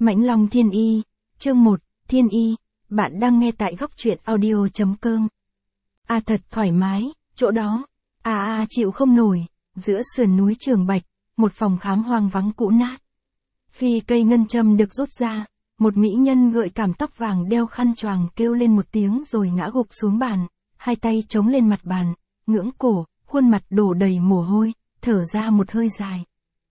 Mãnh Long Thiên Y, chương 1, Thiên Y, bạn đang nghe tại góc truyện audio.com. Thật thoải mái, chỗ đó, chịu không nổi, giữa sườn núi Trường Bạch, một phòng khám hoang vắng cũ nát. Khi cây ngân châm được rút ra, một mỹ nhân gợi cảm tóc vàng đeo khăn choàng kêu lên một tiếng rồi ngã gục xuống bàn, hai tay chống lên mặt bàn, ngưỡng cổ, khuôn mặt đổ đầy mồ hôi, thở ra một hơi dài.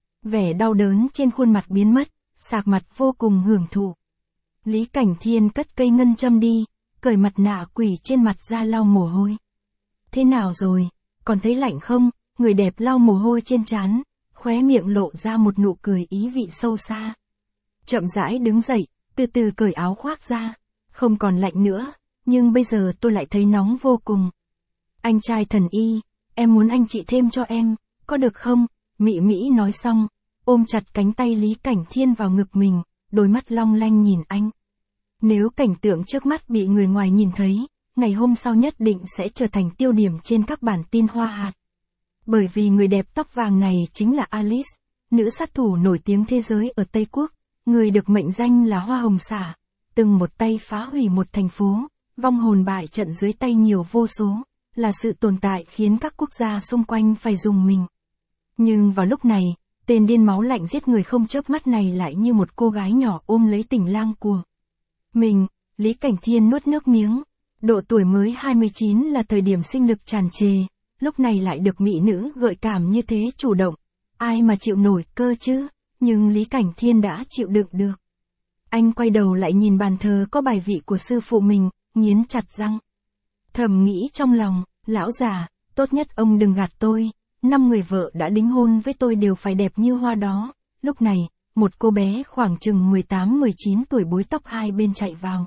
Vẻ đau đớn trên khuôn mặt biến mất, sạc mặt vô cùng hưởng thụ. Lý Cảnh Thiên cất cây ngân châm đi, cởi mặt nạ quỷ trên mặt ra lau mồ hôi. Thế nào rồi, còn thấy lạnh không? Người đẹp lau mồ hôi trên trán, khóe miệng lộ ra một nụ cười ý vị sâu xa. Chậm rãi đứng dậy, từ từ cởi áo khoác ra, không còn lạnh nữa, nhưng bây giờ tôi lại thấy nóng vô cùng. Anh trai thần y, em muốn anh trị thêm cho em, có được không? Mị Mỹ nói xong, ôm chặt cánh tay Lý Cảnh Thiên vào ngực mình, đôi mắt long lanh nhìn anh. Nếu cảnh tượng trước mắt bị người ngoài nhìn thấy, ngày hôm sau nhất định sẽ trở thành tiêu điểm trên các bản tin hoa hạt. Bởi vì người đẹp tóc vàng này chính là Alice, nữ sát thủ nổi tiếng thế giới ở Tây Quốc, người được mệnh danh là Hoa Hồng Xả, từng một tay phá hủy một thành phố, vong hồn bại trận dưới tay nhiều vô số, là sự tồn tại khiến các quốc gia xung quanh phải rùng mình. Nhưng vào lúc này, tên điên máu lạnh giết người không chớp mắt này lại như một cô gái nhỏ ôm lấy tình lang của mình. Lý Cảnh Thiên nuốt nước miếng. Độ tuổi mới 29 là thời điểm sinh lực tràn trề, lúc này lại được mỹ nữ gợi cảm như thế chủ động. Ai mà chịu nổi cơ chứ, nhưng Lý Cảnh Thiên đã chịu đựng được. Anh quay đầu lại nhìn bàn thờ có bài vị của sư phụ mình, nghiến chặt răng. Thầm nghĩ trong lòng, lão già, tốt nhất ông đừng gạt tôi, 5 người vợ đã đính hôn với tôi đều phải đẹp như hoa đó. Lúc này, một cô bé khoảng chừng 18-19 tuổi búi tóc hai bên chạy vào.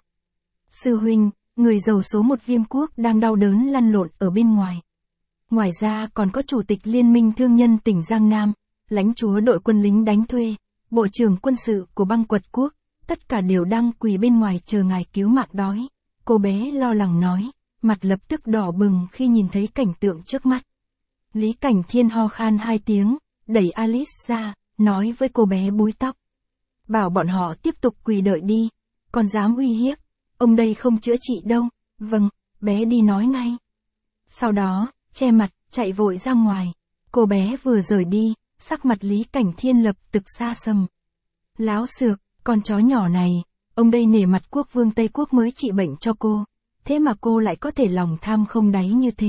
Sư huynh, người giàu số một Viêm Quốc đang đau đớn lăn lộn ở bên ngoài. Ngoài ra còn có chủ tịch Liên minh Thương nhân tỉnh Giang Nam, lãnh chúa đội quân lính đánh thuê, bộ trưởng quân sự của Băng Quật Quốc, tất cả đều đang quỳ bên ngoài chờ ngài cứu mạng đói. Cô bé lo lắng nói, mặt lập tức đỏ bừng khi nhìn thấy cảnh tượng trước mắt. Lý Cảnh Thiên ho khan 2 tiếng, đẩy Alice ra, nói với cô bé búi tóc. Bảo bọn họ tiếp tục quỳ đợi đi, còn dám uy hiếp, ông đây không chữa trị đâu. Vâng, bé đi nói ngay. Sau đó, che mặt, chạy vội ra ngoài. Cô bé vừa rời đi, sắc mặt Lý Cảnh Thiên lập tức xa sầm. Láo xược, con chó nhỏ này, ông đây nể mặt quốc vương Tây Quốc mới trị bệnh cho cô, thế mà cô lại có thể lòng tham không đáy như thế.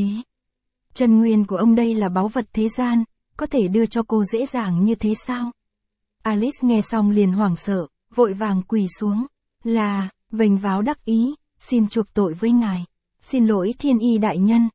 Chân nguyên của ông đây là báu vật thế gian, có thể đưa cho cô dễ dàng như thế sao? Alice nghe xong liền hoảng sợ, vội vàng quỳ xuống, vênh váo đắc ý, xin chuộc tội với ngài. Xin lỗi Thiên Y đại nhân,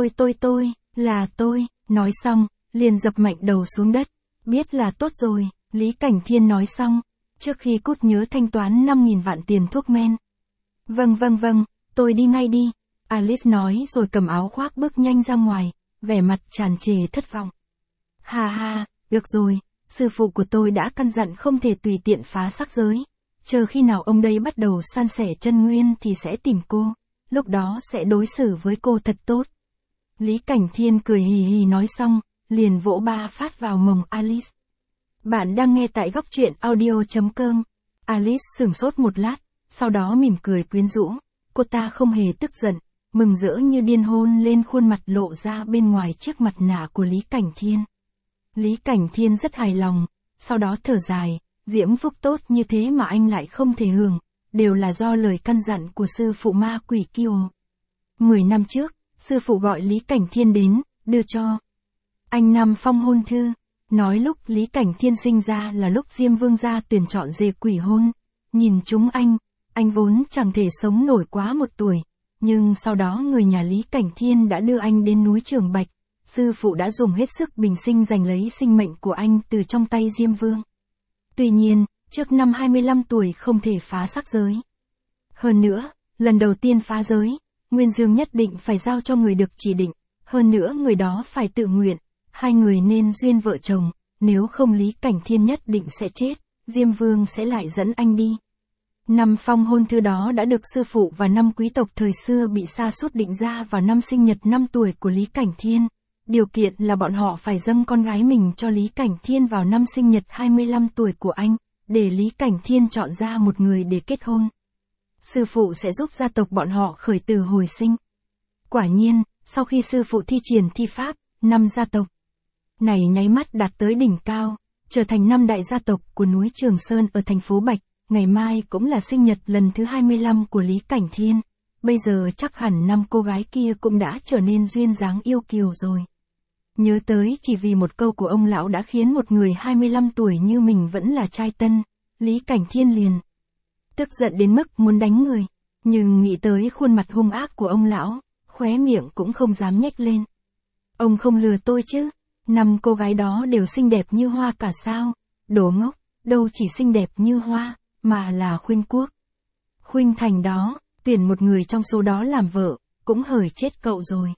tôi, nói xong, liền dập mạnh đầu xuống đất. Biết là tốt rồi, Lý Cảnh Thiên nói xong, trước khi cút nhớ thanh toán 5.000 vạn tiền thuốc men. Vâng, tôi đi ngay đi. Alice nói rồi cầm áo khoác bước nhanh ra ngoài, vẻ mặt tràn trề thất vọng. Ha, được rồi, sư phụ của tôi đã căn dặn không thể tùy tiện phá sắc giới. Chờ khi nào ông đây bắt đầu san sẻ chân nguyên thì sẽ tìm cô, lúc đó sẽ đối xử với cô thật tốt. Lý Cảnh Thiên cười hì hì nói xong, liền vỗ 3 phát vào mông Alice. Bạn đang nghe tại góc truyện audio.com. Alice sửng sốt một lát, sau đó mỉm cười quyến rũ. Cô ta không hề tức giận, mừng rỡ như điên hôn lên khuôn mặt lộ ra bên ngoài chiếc mặt nạ của Lý Cảnh Thiên. Lý Cảnh Thiên rất hài lòng, sau đó thở dài, diễm phúc tốt như thế mà anh lại không thể hưởng, đều là do lời căn dặn của sư phụ ma quỷ Kiều. 10 năm trước, sư phụ gọi Lý Cảnh Thiên đến, đưa cho anh 5 phong hôn thư, nói lúc Lý Cảnh Thiên sinh ra là lúc Diêm Vương gia tuyển chọn dê quỷ hôn. Nhìn chúng anh vốn chẳng thể sống nổi quá 1 tuổi, nhưng sau đó người nhà Lý Cảnh Thiên đã đưa anh đến núi Trường Bạch, sư phụ đã dùng hết sức bình sinh giành lấy sinh mệnh của anh từ trong tay Diêm Vương. Tuy nhiên, trước năm 25 tuổi không thể phá sắc giới. Hơn nữa, lần đầu tiên phá giới, Nguyên Dương nhất định phải giao cho người được chỉ định, hơn nữa người đó phải tự nguyện, 2 người nên duyên vợ chồng, nếu không Lý Cảnh Thiên nhất định sẽ chết, Diêm Vương sẽ lại dẫn anh đi. 5 phong hôn thư đó đã được sư phụ và 5 quý tộc thời xưa bị sa sút định ra vào năm sinh nhật 5 tuổi của Lý Cảnh Thiên. Điều kiện là bọn họ phải dâng con gái mình cho Lý Cảnh Thiên vào năm sinh nhật 25 tuổi của anh, để Lý Cảnh Thiên chọn ra một người để kết hôn. Sư phụ sẽ giúp gia tộc bọn họ khởi tử hồi sinh. Quả nhiên, sau khi sư phụ thi triển thi pháp, 5 gia tộc này nháy mắt đạt tới đỉnh cao, trở thành 5 đại gia tộc của núi Trường Sơn ở thành phố Bạch. Ngày mai cũng là sinh nhật lần thứ 25 của Lý Cảnh Thiên. Bây giờ chắc hẳn 5 cô gái kia cũng đã trở nên duyên dáng yêu kiều rồi. Nhớ tới chỉ vì một câu của ông lão đã khiến một người 25 tuổi như mình vẫn là trai tân, Lý Cảnh Thiên liền tức giận đến mức muốn đánh người. Nhưng nghĩ tới khuôn mặt hung ác của ông lão, khóe miệng cũng không dám nhếch lên. Ông không lừa tôi chứ, 5 cô gái đó đều xinh đẹp như hoa cả sao? Đồ ngốc, đâu chỉ xinh đẹp như hoa, mà là khuynh quốc. Khuynh thành đó, tuyển một người trong số đó làm vợ, cũng hời chết cậu rồi.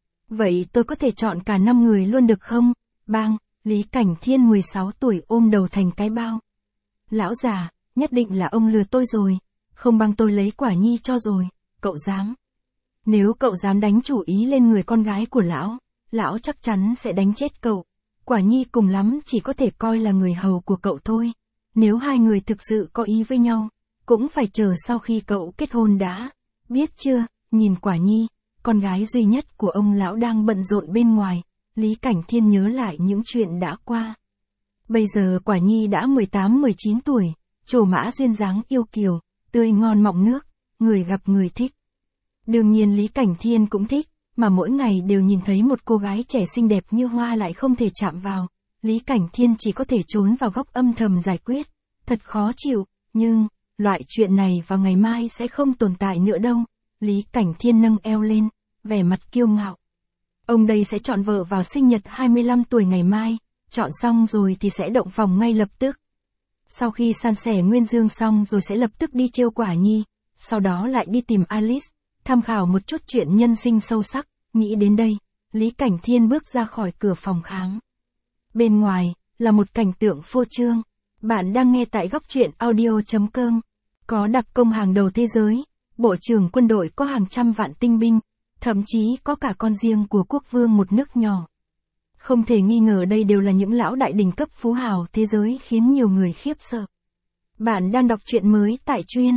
Vậy tôi có thể chọn cả 5 người luôn được không? Bang, Lý Cảnh Thiên 16 tuổi ôm đầu thành cái bao. Lão già, nhất định là ông lừa tôi rồi, không bằng tôi lấy Quả Nhi cho rồi, cậu dám. Nếu cậu dám đánh chủ ý lên người con gái của lão chắc chắn sẽ đánh chết cậu. Quả Nhi cùng lắm chỉ có thể coi là người hầu của cậu thôi. Nếu hai người thực sự có ý với nhau, cũng phải chờ sau khi cậu kết hôn đã. Biết chưa, nhìn Quả Nhi, con gái duy nhất của ông lão đang bận rộn bên ngoài, Lý Cảnh Thiên nhớ lại những chuyện đã qua. Bây giờ Quả Nhi đã 18-19 tuổi, trổ mã duyên dáng yêu kiều, tươi ngon mọng nước, người gặp người thích. Đương nhiên Lý Cảnh Thiên cũng thích, mà mỗi ngày đều nhìn thấy một cô gái trẻ xinh đẹp như hoa lại không thể chạm vào. Lý Cảnh Thiên chỉ có thể trốn vào góc âm thầm giải quyết. Thật khó chịu, nhưng, loại chuyện này vào ngày mai sẽ không tồn tại nữa đâu. Lý Cảnh Thiên nâng eo lên, vẻ mặt kiêu ngạo. Ông đây sẽ chọn vợ vào sinh nhật 25 tuổi ngày mai, chọn xong rồi thì sẽ động phòng ngay lập tức. Sau khi san sẻ Nguyên Dương xong rồi sẽ lập tức đi trêu Quả Nhi, sau đó lại đi tìm Alice, tham khảo một chút chuyện nhân sinh sâu sắc. Nghĩ đến đây, Lý Cảnh Thiên bước ra khỏi cửa phòng khám. Bên ngoài, là một cảnh tượng phô trương. Bạn đang nghe tại góc truyện audio.com. Có đặc công hàng đầu thế giới, bộ trưởng quân đội có hàng trăm vạn tinh binh, thậm chí có cả con riêng của quốc vương một nước nhỏ. Không thể nghi ngờ đây đều là những lão đại đỉnh cấp phú hào thế giới khiến nhiều người khiếp sợ. Bạn đang đọc truyện mới tại truyện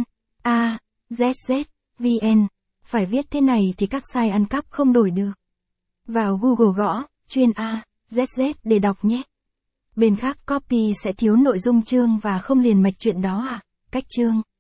AZZ.vn. Phải viết thế này thì các site ăn cắp không đổi được. Vào Google gõ, truyện AZZ để đọc nhé. Bên khác copy sẽ thiếu nội dung chương và không liền mạch chuyện đó à? Cách chương.